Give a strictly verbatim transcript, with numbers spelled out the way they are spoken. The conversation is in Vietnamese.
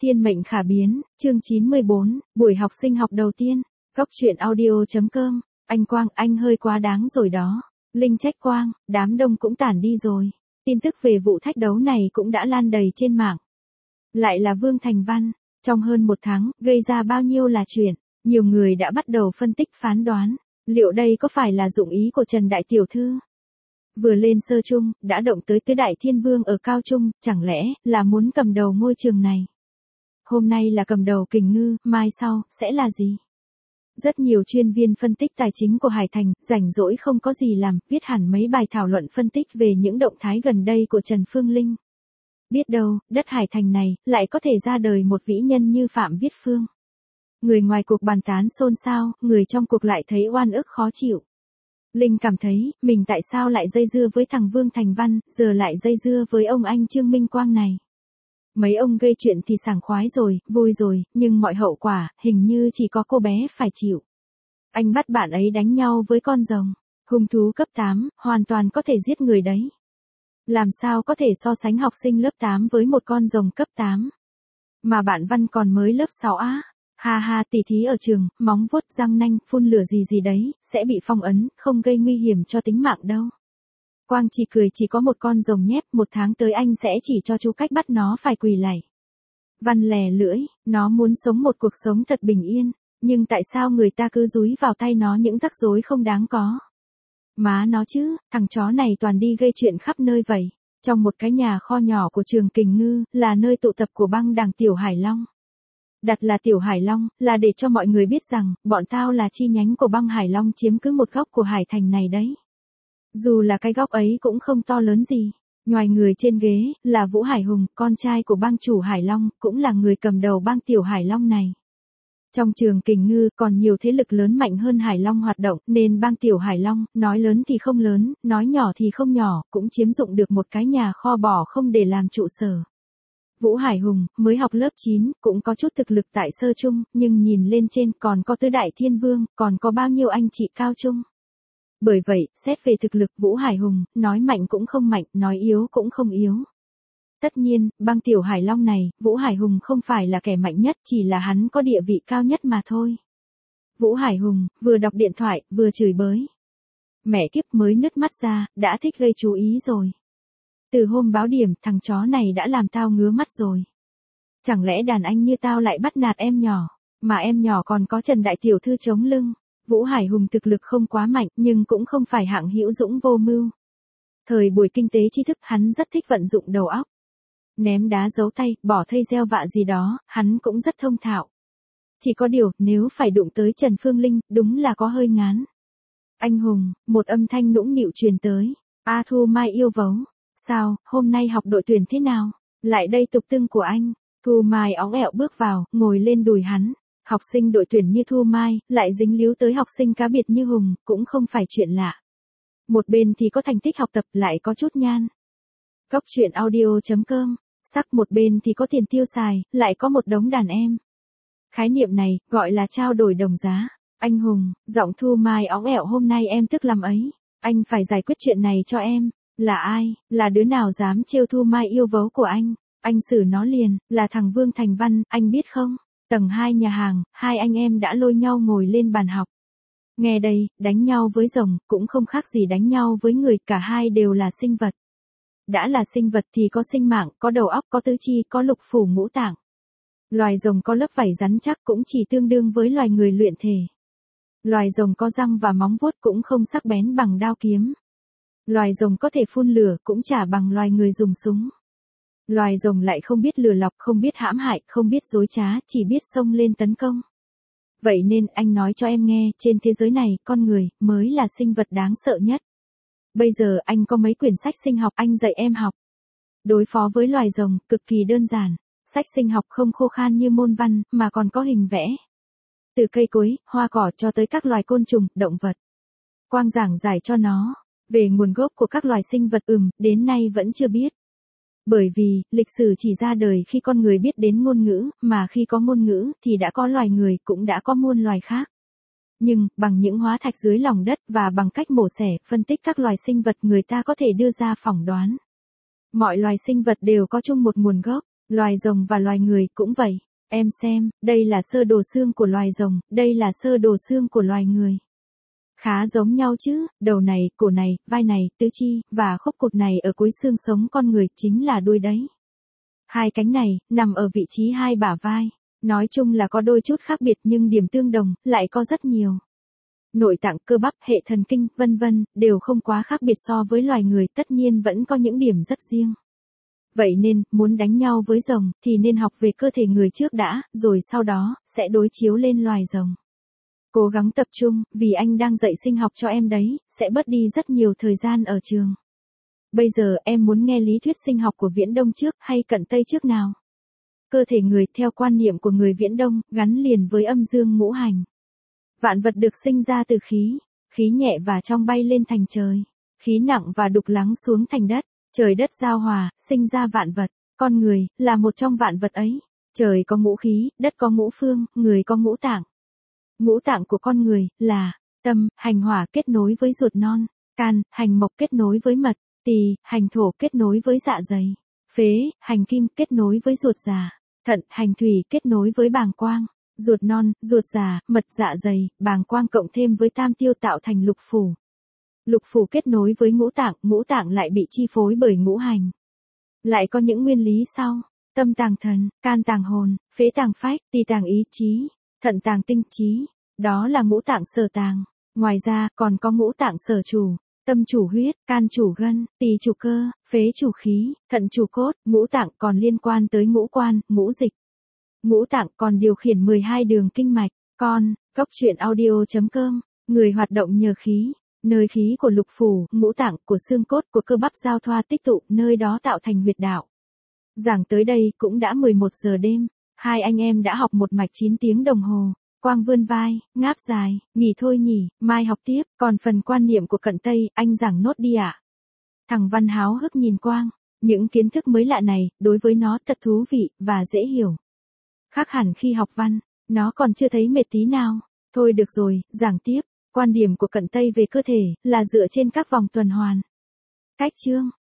Thiên mệnh khả biến, chương chín mươi bốn, buổi học sinh học đầu tiên. Góc truyện audio.com, anh Quang, anh hơi quá đáng rồi đó. Linh trách Quang, đám đông cũng tản đi rồi. Tin tức về vụ thách đấu này cũng đã lan đầy trên mạng. Lại là Vương Thành Văn, trong hơn một tháng, gây ra bao nhiêu là chuyện. Nhiều người đã bắt đầu phân tích phán đoán, liệu đây có phải là dụng ý của Trần Đại Tiểu Thư? Vừa lên sơ trung, đã động tới tứ đại thiên vương ở cao trung, chẳng lẽ là muốn cầm đầu ngôi trường này? Hôm nay là cầm đầu Kình Ngư, mai sau, sẽ là gì? Rất nhiều chuyên viên phân tích tài chính của Hải Thành, rảnh rỗi không có gì làm, viết hẳn mấy bài thảo luận phân tích về những động thái gần đây của Trần Phương Linh. Biết đâu, đất Hải Thành này, lại có thể ra đời một vĩ nhân như Phạm Viết Phương. Người ngoài cuộc bàn tán xôn xao, người trong cuộc lại thấy oan ức khó chịu. Linh cảm thấy, mình tại sao lại dây dưa với thằng Vương Thành Văn, giờ lại dây dưa với ông anh Trương Minh Quang này. Mấy ông gây chuyện thì sảng khoái rồi, vui rồi, nhưng mọi hậu quả, hình như chỉ có cô bé phải chịu. Anh bắt bạn ấy đánh nhau với con rồng, hung thú cấp tám, hoàn toàn có thể giết người đấy. Làm sao có thể so sánh học sinh lớp tám với một con rồng cấp tám? Mà bạn Văn còn mới lớp sáu á. Ha ha, tỉ thí ở trường, móng vuốt răng nanh, phun lửa gì gì đấy, sẽ bị phong ấn, không gây nguy hiểm cho tính mạng đâu. Quang chỉ cười, chỉ có một con rồng nhép, một tháng tới anh sẽ chỉ cho chú cách bắt nó phải quỳ lạy. Văn lè lưỡi, nó muốn sống một cuộc sống thật bình yên, nhưng tại sao người ta cứ dúi vào tay nó những rắc rối không đáng có? Má nó chứ, thằng chó này toàn đi gây chuyện khắp nơi vậy. Trong một cái nhà kho nhỏ của trường Kình Ngư, là nơi tụ tập của băng đảng Tiểu Hải Long. Đặt là Tiểu Hải Long, là để cho mọi người biết rằng, bọn tao là chi nhánh của băng Hải Long chiếm cứ một góc của Hải Thành này đấy. Dù là cái góc ấy cũng không to lớn gì. Ngoài người trên ghế, là Vũ Hải Hùng, con trai của băng chủ Hải Long, cũng là người cầm đầu băng Tiểu Hải Long này. Trong trường Kình Ngư còn nhiều thế lực lớn mạnh hơn Hải Long hoạt động, nên bang Tiểu Hải Long, nói lớn thì không lớn, nói nhỏ thì không nhỏ, cũng chiếm dụng được một cái nhà kho bỏ không để làm trụ sở. Vũ Hải Hùng, mới học lớp chín, cũng có chút thực lực tại sơ trung, nhưng nhìn lên trên còn có tứ đại thiên vương, còn có bao nhiêu anh chị cao trung. Bởi vậy, xét về thực lực Vũ Hải Hùng, nói mạnh cũng không mạnh, nói yếu cũng không yếu. Tất nhiên, bang Tiểu Hải Long này, Vũ Hải Hùng không phải là kẻ mạnh nhất, chỉ là hắn có địa vị cao nhất mà thôi. Vũ Hải Hùng, vừa đọc điện thoại, vừa chửi bới. Mẹ kiếp, mới nứt mắt ra, đã thích gây chú ý rồi. Từ hôm báo điểm, thằng chó này đã làm tao ngứa mắt rồi. Chẳng lẽ đàn anh như tao lại bắt nạt em nhỏ, mà em nhỏ còn có Trần Đại Tiểu Thư chống lưng. Vũ Hải Hùng thực lực không quá mạnh, nhưng cũng không phải hạng hữu dũng vô mưu. Thời buổi kinh tế tri thức, hắn rất thích vận dụng đầu óc. Ném đá giấu tay, bỏ thây gieo vạ gì đó, hắn cũng rất thông thạo. Chỉ có điều, nếu phải đụng tới Trần Phương Linh, đúng là có hơi ngán. Anh Hùng, một âm thanh nũng nịu truyền tới. A Thu Mai yêu vấu. Sao, hôm nay học đội tuyển thế nào? Lại đây tục tưng của anh. Thu Mai óng ẹo bước vào, ngồi lên đùi hắn. Học sinh đội tuyển như Thu Mai, lại dính líu tới học sinh cá biệt như Hùng, cũng không phải chuyện lạ. Một bên thì có thành tích học tập, lại có chút nhan. Góc truyện audio.com, sắc một bên thì có tiền tiêu xài, lại có một đống đàn em. Khái niệm này, gọi là trao đổi đồng giá. Anh Hùng, giọng Thu Mai óng ẹo, hôm nay em tức lắm ấy. Anh phải giải quyết chuyện này cho em. Là ai, là đứa nào dám trêu Thu Mai yêu vấu của anh? Anh xử nó liền, là thằng Vương Thành Văn, anh biết không? Tầng hai nhà hàng, hai anh em đã lôi nhau ngồi lên bàn học. Nghe đây, đánh nhau với rồng, cũng không khác gì đánh nhau với người, cả hai đều là sinh vật. Đã là sinh vật thì có sinh mạng, có đầu óc, có tứ chi, có lục phủ ngũ tạng. Loài rồng có lớp vảy rắn chắc cũng chỉ tương đương với loài người luyện thể. Loài rồng có răng và móng vuốt cũng không sắc bén bằng đao kiếm. Loài rồng có thể phun lửa cũng chả bằng loài người dùng súng. Loài rồng lại không biết lừa lọc, không biết hãm hại, không biết dối trá, chỉ biết xông lên tấn công. Vậy nên anh nói cho em nghe, trên thế giới này, con người mới là sinh vật đáng sợ nhất. Bây giờ anh có mấy quyển sách sinh học anh dạy em học. Đối phó với loài rồng, cực kỳ đơn giản. Sách sinh học không khô khan như môn văn, mà còn có hình vẽ. Từ cây cối, hoa cỏ cho tới các loài côn trùng, động vật. Quang giảng giải cho nó. Về nguồn gốc của các loài sinh vật ừm, đến nay vẫn chưa biết. Bởi vì, lịch sử chỉ ra đời khi con người biết đến ngôn ngữ, mà khi có ngôn ngữ, thì đã có loài người, cũng đã có muôn loài khác. Nhưng, bằng những hóa thạch dưới lòng đất, và bằng cách mổ xẻ, phân tích các loài sinh vật, người ta có thể đưa ra phỏng đoán. Mọi loài sinh vật đều có chung một nguồn gốc. Loài rồng và loài người cũng vậy. Em xem, đây là sơ đồ xương của loài rồng, đây là sơ đồ xương của loài người. Khá giống nhau chứ, đầu này, cổ này, vai này, tứ chi, và khúc cụt này ở cuối xương sống con người chính là đuôi đấy. Hai cánh này, nằm ở vị trí hai bả vai. Nói chung là có đôi chút khác biệt nhưng điểm tương đồng, lại có rất nhiều. Nội tạng, cơ bắp, hệ thần kinh, vân vân, đều không quá khác biệt so với loài người, tất nhiên vẫn có những điểm rất riêng. Vậy nên, muốn đánh nhau với rồng, thì nên học về cơ thể người trước đã, rồi sau đó, sẽ đối chiếu lên loài rồng. Cố gắng tập trung, vì anh đang dạy sinh học cho em đấy, sẽ bớt đi rất nhiều thời gian ở trường. Bây giờ em muốn nghe lý thuyết sinh học của Viễn Đông trước hay Cận Tây trước nào? Cơ thể người theo quan niệm của người Viễn Đông, gắn liền với âm dương ngũ hành. Vạn vật được sinh ra từ khí, khí nhẹ và trong bay lên thành trời, khí nặng và đục lắng xuống thành đất, trời đất giao hòa, sinh ra vạn vật, con người, là một trong vạn vật ấy. Trời có ngũ khí, đất có ngũ phương, người có ngũ tạng. Ngũ tạng của con người, là, tâm, hành hỏa kết nối với ruột non, can, hành mộc kết nối với mật, tỳ, hành thổ kết nối với dạ dày, phế, hành kim kết nối với ruột già, thận, hành thủy kết nối với bàng quang, ruột non, ruột già, mật dạ dày, bàng quang cộng thêm với tam tiêu tạo thành lục phủ. Lục phủ kết nối với ngũ tạng, ngũ tạng lại bị chi phối bởi ngũ hành. Lại có những nguyên lý sau, tâm tàng thần, can tàng hồn, phế tàng phách, tỳ tàng ý chí, thận tàng tinh trí, đó là ngũ tạng sở tàng. Ngoài ra, còn có ngũ tạng sở chủ, tâm chủ huyết, can chủ gân, tỳ chủ cơ, phế chủ khí, thận chủ cốt, ngũ tạng còn liên quan tới ngũ quan, ngũ dịch. Ngũ tạng còn điều khiển mười hai đường kinh mạch. Con, góc truyện audio chấm com, người hoạt động nhờ khí, nơi khí của lục phủ, ngũ tạng, của xương cốt, của cơ bắp giao thoa tích tụ, nơi đó tạo thành huyệt đạo. Giảng tới đây cũng đã mười một giờ đêm, hai anh em đã học một mạch chín tiếng đồng hồ. Quang vươn vai, ngáp dài, nghỉ thôi nhỉ, mai học tiếp, còn phần quan niệm của Cận Tây, anh giảng nốt đi ạ. À? Thằng Văn háo hức nhìn Quang, những kiến thức mới lạ này, đối với nó thật thú vị, và dễ hiểu. Khác hẳn khi học văn, nó còn chưa thấy mệt tí nào. Thôi được rồi, giảng tiếp, quan điểm của Cận Tây về cơ thể, là dựa trên các vòng tuần hoàn. Cách chương